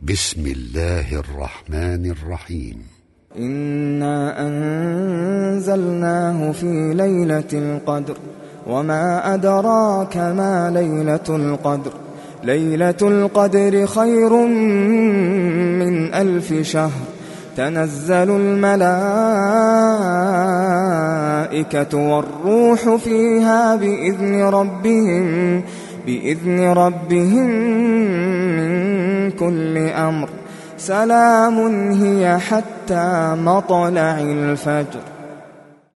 بسم الله الرحمن الرحيم. إنا أنزلناه في ليلة القدر وما أدراك ما ليلة القدر. ليلة القدر خير من 1000 شهر. تنزل الملائكة والروح فيها بإذن ربهم من كل أمر. سلام هي حتى مطلع الفجر.